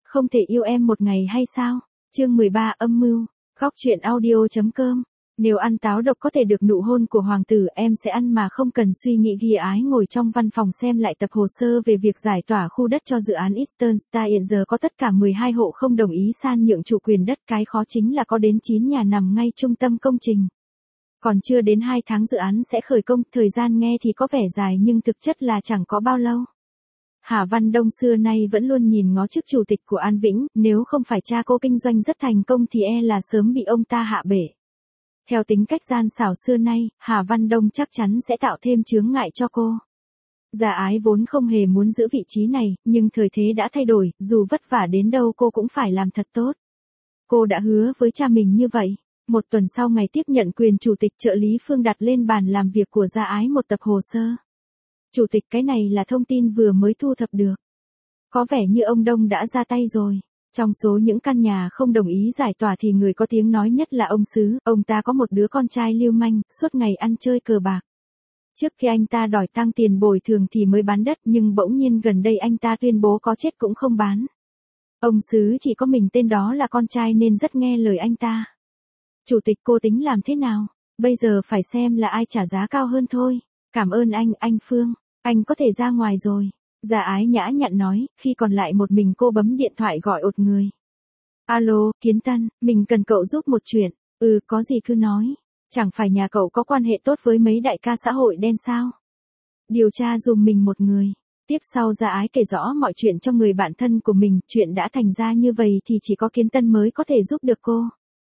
Không thể yêu em một ngày hay sao? Chương 13 âm mưu. Góc truyện audio.com. Nếu ăn táo độc có thể được nụ hôn của hoàng tử, em sẽ ăn mà không cần suy nghĩ. Ghi Ái ngồi trong văn phòng xem lại tập hồ sơ về việc giải tỏa khu đất cho dự án Eastern Star. Hiện giờ có tất cả 12 hộ không đồng ý san nhượng chủ quyền đất. Cái khó chính là có đến 9 nhà nằm ngay trung tâm công trình. Còn chưa đến 2 tháng dự án sẽ khởi công. Thời gian nghe thì có vẻ dài nhưng thực chất là chẳng có bao lâu. Hà Văn Đông xưa nay vẫn luôn nhìn ngó chức chủ tịch của An Vĩnh, nếu không phải cha cô kinh doanh rất thành công thì là sớm bị ông ta hạ bể. Theo tính cách gian xảo xưa nay, Hà Văn Đông chắc chắn sẽ tạo thêm chướng ngại cho cô. Gia Ái vốn không hề muốn giữ vị trí này, nhưng thời thế đã thay đổi, dù vất vả đến đâu cô cũng phải làm thật tốt. Cô đã hứa với cha mình như vậy. Một tuần sau ngày tiếp nhận quyền chủ tịch, trợ lý Phương đặt lên bàn làm việc của Gia Ái một tập hồ sơ. Chủ tịch, cái này là thông tin vừa mới thu thập được. Có vẻ như ông Đông đã ra tay rồi. Trong số những căn nhà không đồng ý giải tỏa thì người có tiếng nói nhất là ông Sứ. Ông ta có một đứa con trai lưu manh, suốt ngày ăn chơi cờ bạc. Trước khi anh ta đòi tăng tiền bồi thường thì mới bán đất, nhưng bỗng nhiên gần đây anh ta tuyên bố có chết cũng không bán. Ông Sứ chỉ có mình tên đó là con trai nên rất nghe lời anh ta. Chủ tịch, cô tính làm thế nào? Bây giờ phải xem là ai trả giá cao hơn thôi. Cảm ơn anh Phương. Anh có thể ra ngoài rồi. Gia Ái nhã nhặn nói, khi còn lại một mình cô bấm điện thoại gọi ột người. Alo, Kiến Tân, mình cần cậu giúp một chuyện. Có gì cứ nói. Chẳng phải nhà cậu có quan hệ tốt với mấy đại ca xã hội đen sao? Điều tra giùm mình một người. Tiếp sau Gia Ái kể rõ mọi chuyện cho người bạn thân của mình. Chuyện đã thành ra như vậy thì chỉ có Kiến Tân mới có thể giúp được cô.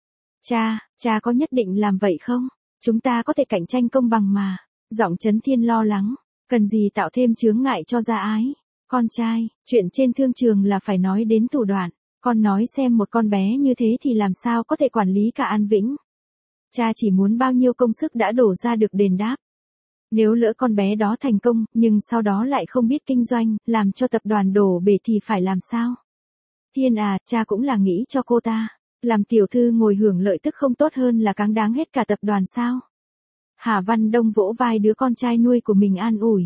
Cha có nhất định làm vậy không? Chúng ta có thể cạnh tranh công bằng mà. Giọng Trấn Thiên lo lắng. Cần gì tạo thêm chướng ngại cho Gia Ái? Con trai, chuyện trên thương trường là phải nói đến thủ đoạn. Con nói xem, một con bé như thế thì làm sao có thể quản lý cả An Vĩnh? Cha chỉ muốn bao nhiêu công sức đã đổ ra được đền đáp. Nếu lỡ con bé đó thành công, nhưng sau đó lại không biết kinh doanh, làm cho tập đoàn đổ bể thì phải làm sao? Thiên à, cha cũng là nghĩ cho cô ta. Làm tiểu thư ngồi hưởng lợi tức không tốt hơn là cáng đáng hết cả tập đoàn sao? Hà Văn Đông vỗ vai đứa con trai nuôi của mình an ủi.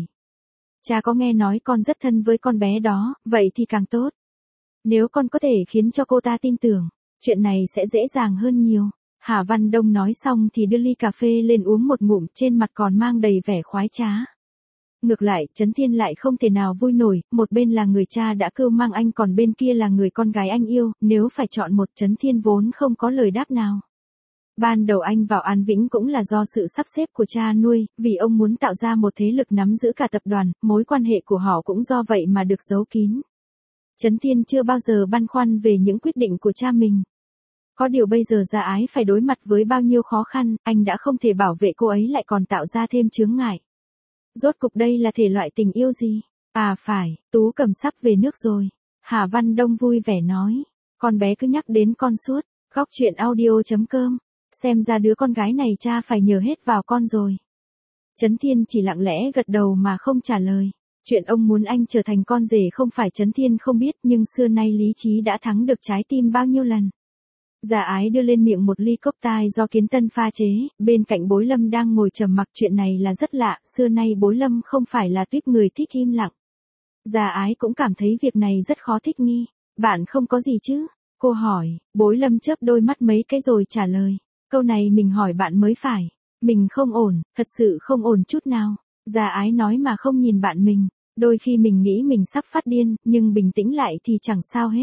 Cha có nghe nói con rất thân với con bé đó, vậy thì càng tốt. Nếu con có thể khiến cho cô ta tin tưởng, chuyện này sẽ dễ dàng hơn nhiều. Hà Văn Đông nói xong thì đưa ly cà phê lên uống một ngụm, trên mặt còn mang đầy vẻ khoái trá. Ngược lại, Trấn Thiên lại không thể nào vui nổi, một bên là người cha đã cưu mang anh, còn bên kia là người con gái anh yêu, nếu phải chọn một, Trấn Thiên vốn không có lời đáp nào. Ban đầu anh vào An Vĩnh cũng là do sự sắp xếp của cha nuôi, vì ông muốn tạo ra một thế lực nắm giữ cả tập đoàn, mối quan hệ của họ cũng do vậy mà được giấu kín. Trấn Thiên chưa bao giờ băn khoăn về những quyết định của cha mình. Có điều bây giờ Gia Ái phải đối mặt với bao nhiêu khó khăn, anh đã không thể bảo vệ cô ấy lại còn tạo ra thêm chướng ngại. Rốt cục đây là thể loại tình yêu gì? À phải, Tú Cầm sắp về nước rồi. Hà Văn Đông vui vẻ nói. Con bé cứ nhắc đến con suốt. Góc truyện audio.com. Xem ra đứa con gái này cha phải nhờ hết vào con rồi. Trấn Thiên chỉ lặng lẽ gật đầu mà không trả lời. Chuyện ông muốn anh trở thành con rể không phải Trấn Thiên không biết, nhưng xưa nay lý trí đã thắng được trái tim bao nhiêu lần. Gia Ái đưa lên miệng một ly cốc tai do Kiến Tân pha chế, bên cạnh Bối Lâm đang ngồi trầm mặc. Chuyện này là rất lạ, xưa nay Bối Lâm không phải là tuýp người thích im lặng. Gia Ái cũng cảm thấy việc này rất khó thích nghi. Bạn không có gì chứ? Cô hỏi. Bối Lâm chớp đôi mắt mấy cái rồi trả lời. Câu này mình hỏi bạn mới phải. Mình không ổn, thật sự không ổn chút nào. Gia Ái nói mà không nhìn bạn mình. Đôi khi mình nghĩ mình sắp phát điên, nhưng bình tĩnh lại thì chẳng sao hết.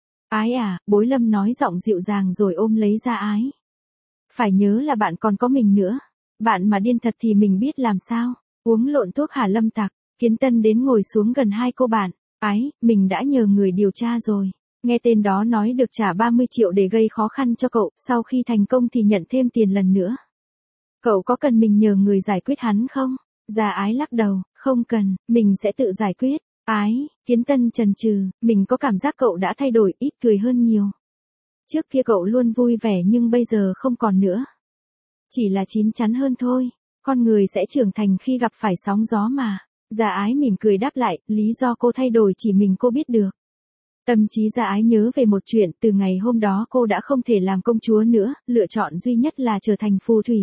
Ái à, Bối Lâm nói giọng dịu dàng rồi ôm lấy Gia Ái. Phải nhớ là bạn còn có mình nữa. Bạn mà điên thật thì mình biết làm sao. Uống lộn thuốc hả Lâm Tặc. Kiến Tân đến ngồi xuống gần hai cô bạn. Ái, mình đã nhờ người điều tra rồi. Nghe tên đó nói được trả 30 triệu để gây khó khăn cho cậu, sau khi thành công thì nhận thêm tiền lần nữa. Cậu có cần mình nhờ người giải quyết hắn không? Gia Ái lắc đầu, không cần, mình sẽ tự giải quyết. Ái, Kiến Tân chần chừ, mình có cảm giác cậu đã thay đổi, ít cười hơn nhiều. Trước kia cậu luôn vui vẻ nhưng bây giờ không còn nữa. Chỉ là chín chắn hơn thôi, con người sẽ trưởng thành khi gặp phải sóng gió mà. Gia Ái mỉm cười đáp lại, lý do cô thay đổi chỉ mình cô biết được. Tâm trí Gia Ái nhớ về một chuyện, từ ngày hôm đó cô đã không thể làm công chúa nữa, lựa chọn duy nhất là trở thành phù thủy.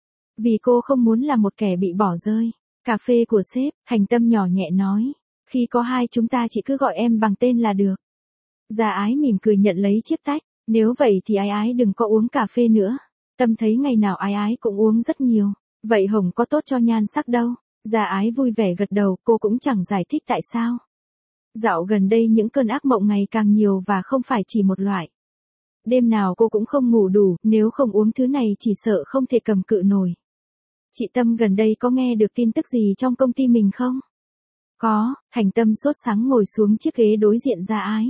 Vì cô không muốn là một kẻ bị bỏ rơi. Cà phê của sếp, Hành Tâm nhỏ nhẹ nói. Khi có hai chúng ta chỉ cứ gọi em bằng tên là được. Gia ái mỉm cười nhận lấy chiếc tách, nếu vậy thì ái ái đừng có uống cà phê nữa. Tâm thấy ngày nào ái ái cũng uống rất nhiều, vậy hồng có tốt cho nhan sắc đâu. Gia ái vui vẻ gật đầu, cô cũng chẳng giải thích tại sao. Dạo gần đây những cơn ác mộng ngày càng nhiều và không phải chỉ một loại. Đêm nào cô cũng không ngủ đủ, nếu không uống thứ này chỉ sợ không thể cầm cự nổi. Chị Tâm gần đây có nghe được tin tức gì trong công ty mình không? Có, Thành Tâm sốt sắng ngồi xuống chiếc ghế đối diện Gia ái.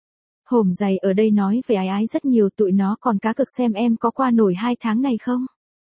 Hổm dày ở đây nói về ái ái rất nhiều, tụi nó còn cá cược xem em có qua nổi 2 tháng này không?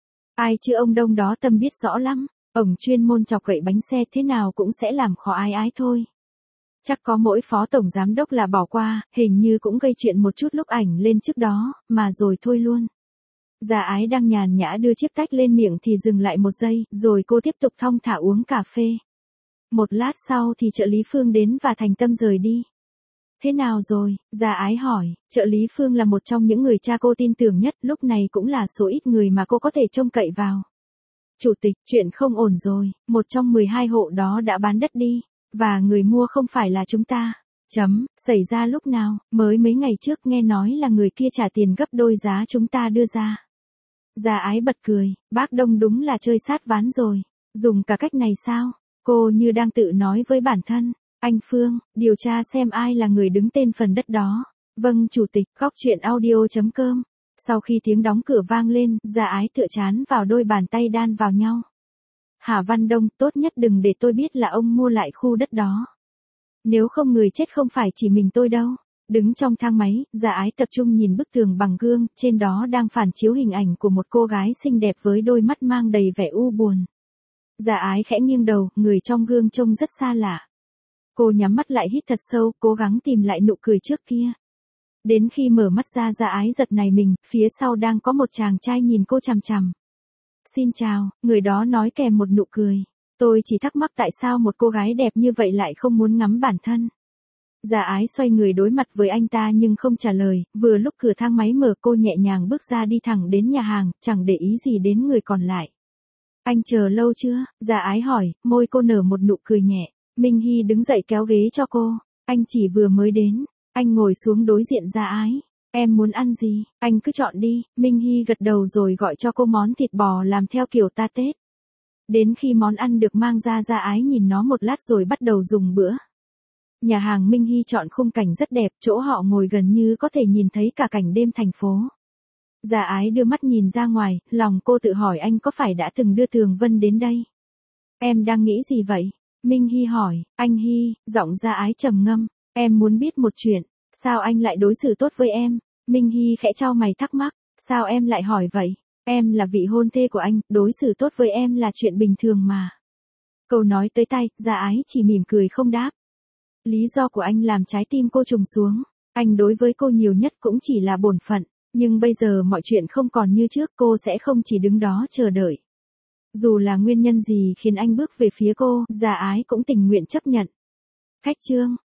Ai chứ ông Đông đó Tâm biết rõ lắm, ổng chuyên môn chọc gậy bánh xe thế nào cũng sẽ làm khó ái ái thôi. Chắc có mỗi phó tổng giám đốc là bỏ qua, hình như cũng gây chuyện một chút lúc ảnh lên trước đó, mà rồi thôi luôn. Gia ái đang nhàn nhã đưa chiếc tách lên miệng thì dừng lại một giây, rồi cô tiếp tục thong thả uống cà phê. Một lát sau thì trợ lý Phương đến và Thành Tâm rời đi. Thế nào rồi? Gia ái hỏi, trợ lý Phương là một trong những người cha cô tin tưởng nhất, lúc này cũng là số ít người mà cô có thể trông cậy vào. Chủ tịch, chuyện không ổn rồi, một trong 12 hộ đó đã bán đất đi, và người mua không phải là chúng ta. Xảy ra lúc nào? Mới mấy ngày trước nghe nói là người kia trả tiền gấp đôi giá chúng ta đưa ra. Gia ái bật cười, bác Đông đúng là chơi sát ván rồi. Dùng cả cách này sao? Cô như đang tự nói với bản thân. Anh Phương, điều tra xem ai là người đứng tên phần đất đó. Vâng chủ tịch, góc chuyện audio.com. Sau khi tiếng đóng cửa vang lên, Gia ái tựa chán vào đôi bàn tay đan vào nhau. Hà Văn Đông, tốt nhất đừng để tôi biết là ông mua lại khu đất đó. Nếu không người chết không phải chỉ mình tôi đâu. Đứng trong thang máy, Gia ái tập trung nhìn bức tường bằng gương, trên đó đang phản chiếu hình ảnh của một cô gái xinh đẹp với đôi mắt mang đầy vẻ u buồn. Gia ái khẽ nghiêng đầu, người trong gương trông rất xa lạ. Cô nhắm mắt lại hít thật sâu, cố gắng tìm lại nụ cười trước kia. Đến khi mở mắt ra Gia ái giật nảy mình, phía sau đang có một chàng trai nhìn cô chằm chằm. Xin chào, người đó nói kèm một nụ cười. Tôi chỉ thắc mắc tại sao một cô gái đẹp như vậy lại không muốn ngắm bản thân. Gia ái xoay người đối mặt với anh ta nhưng không trả lời, vừa lúc cửa thang máy mở cô nhẹ nhàng bước ra đi thẳng đến nhà hàng, chẳng để ý gì đến người còn lại. Anh chờ lâu chưa? Gia ái hỏi, môi cô nở một nụ cười nhẹ. Minh Hy đứng dậy kéo ghế cho cô. Anh chỉ vừa mới đến. Anh ngồi xuống đối diện Gia ái. Em muốn ăn gì? Anh cứ chọn đi. Minh Hy gật đầu rồi gọi cho cô món thịt bò làm theo kiểu ta Tết. Đến khi món ăn được mang ra Gia ái nhìn nó một lát rồi bắt đầu dùng bữa. Nhà hàng Minh Hy chọn khung cảnh rất đẹp, chỗ họ ngồi gần như có thể nhìn thấy cả cảnh đêm thành phố. Gia ái đưa mắt nhìn ra ngoài, lòng cô tự hỏi anh có phải đã từng đưa Tường Vân đến đây? Em đang nghĩ gì vậy? Minh Hy hỏi, anh Hy, giọng Gia ái trầm ngâm, em muốn biết một chuyện, sao anh lại đối xử tốt với em? Minh Hy khẽ chau mày thắc mắc, sao em lại hỏi vậy? Em là vị hôn thê của anh, đối xử tốt với em là chuyện bình thường mà. Câu nói tới tai, Gia ái chỉ mỉm cười không đáp. Lý do của anh làm trái tim cô trùng xuống, anh đối với cô nhiều nhất cũng chỉ là bổn phận, nhưng bây giờ mọi chuyện không còn như trước, cô sẽ không chỉ đứng đó chờ đợi. Dù là nguyên nhân gì khiến anh bước về phía cô, Gia ái cũng tình nguyện chấp nhận. Khách trương,